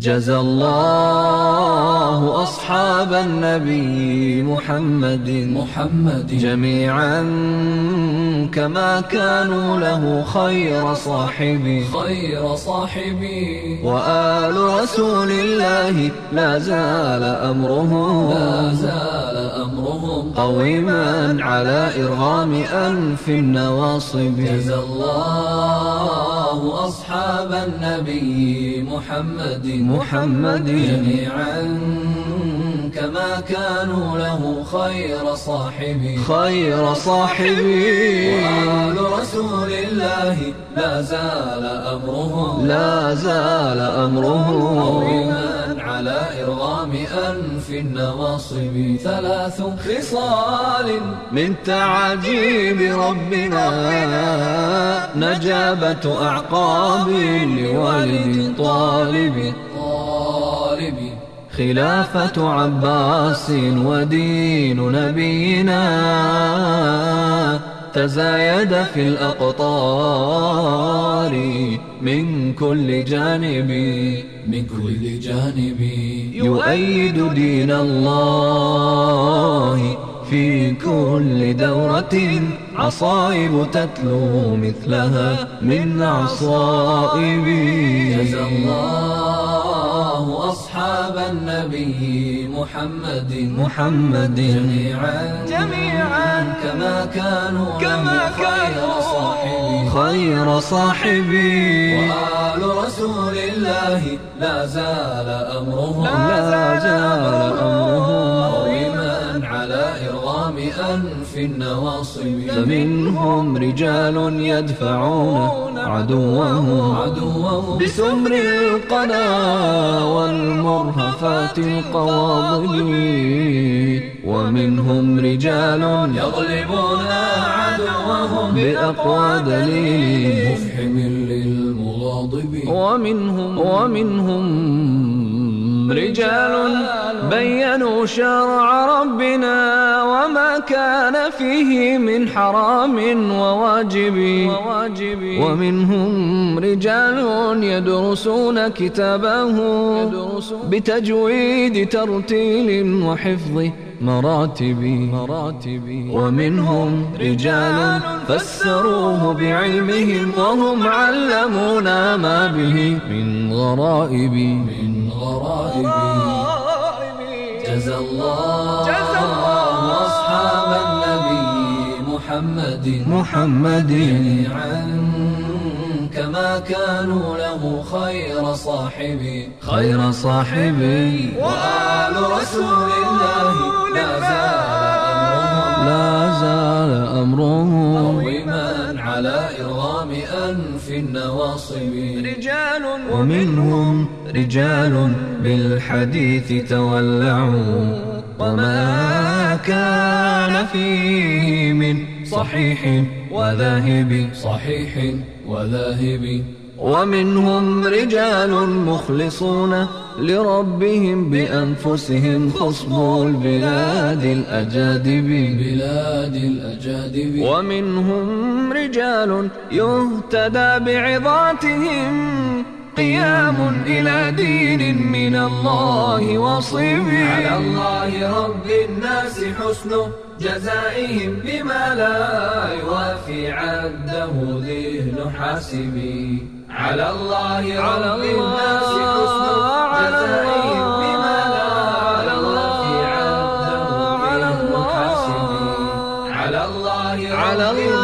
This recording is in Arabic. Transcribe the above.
جزى الله أصحاب النبي محمد جميعا كما كانوا له خير صاحبي وآل رسول الله لا زال أمرهم قويما على إرغام أنف النواصب. جزى الله أصحاب النبي محمد جميعا كما كانوا له خير صاحبي وآل رسول الله لا زال أمرهم قويما على إرغام أنف النواصب. 3 خصال من تعجيب ربنا نجابة أعقاب لوالد طالب خلافة عباس ودين نبينا تزايد في الأقطار من كل جانب يؤيد دين الله في كل دورة عصائب تتلو مثلها من عصائب. جزى الله أصحاب النبي محمد جميعا كما كانوا خير صاحبي وآل رسول الله لا زال أمرهم قويما على إرغام أنف النواصب. فمنهم رجال يدفعون عدوهم بسمر القنا والمرهفات القواضب ومنهم رجال يغلبون عدوهم بأقوى دليل مفحم للمغاضب ومنهم رجال بيّنوا شرع ربنا وما كان فيه من حرام وواجب ومنهم رجال يدرسون كتابه بتجويد ترتيل وحفظ مراتب ومنهم رجال فسروه بعلمهم وهم علمونا ما به من غرائب. جزى الله أصحاب النبي محمد جميعا كما كانوا له خير صاحبي وآل رسول الله لا زال أمرهم قويما على إرغام أنف النواصب. ومنهم رجال بالحديث تولعوا وما كان فيه من صحيح وذاهب ومنهم رجال مخلصون لربهم بأنفسهم خصبوا البلاد الأجادب ومنهم رجال يهتدى بعظاتهم قيام إلى دين من الله وصيب. على الله رب الناس حسن جزائهم بما لا يوافي عده ذهن حاسبي. على الله رب الناس حسن جزائهم بما لا يوافي عده ذهن حاسبي. على الله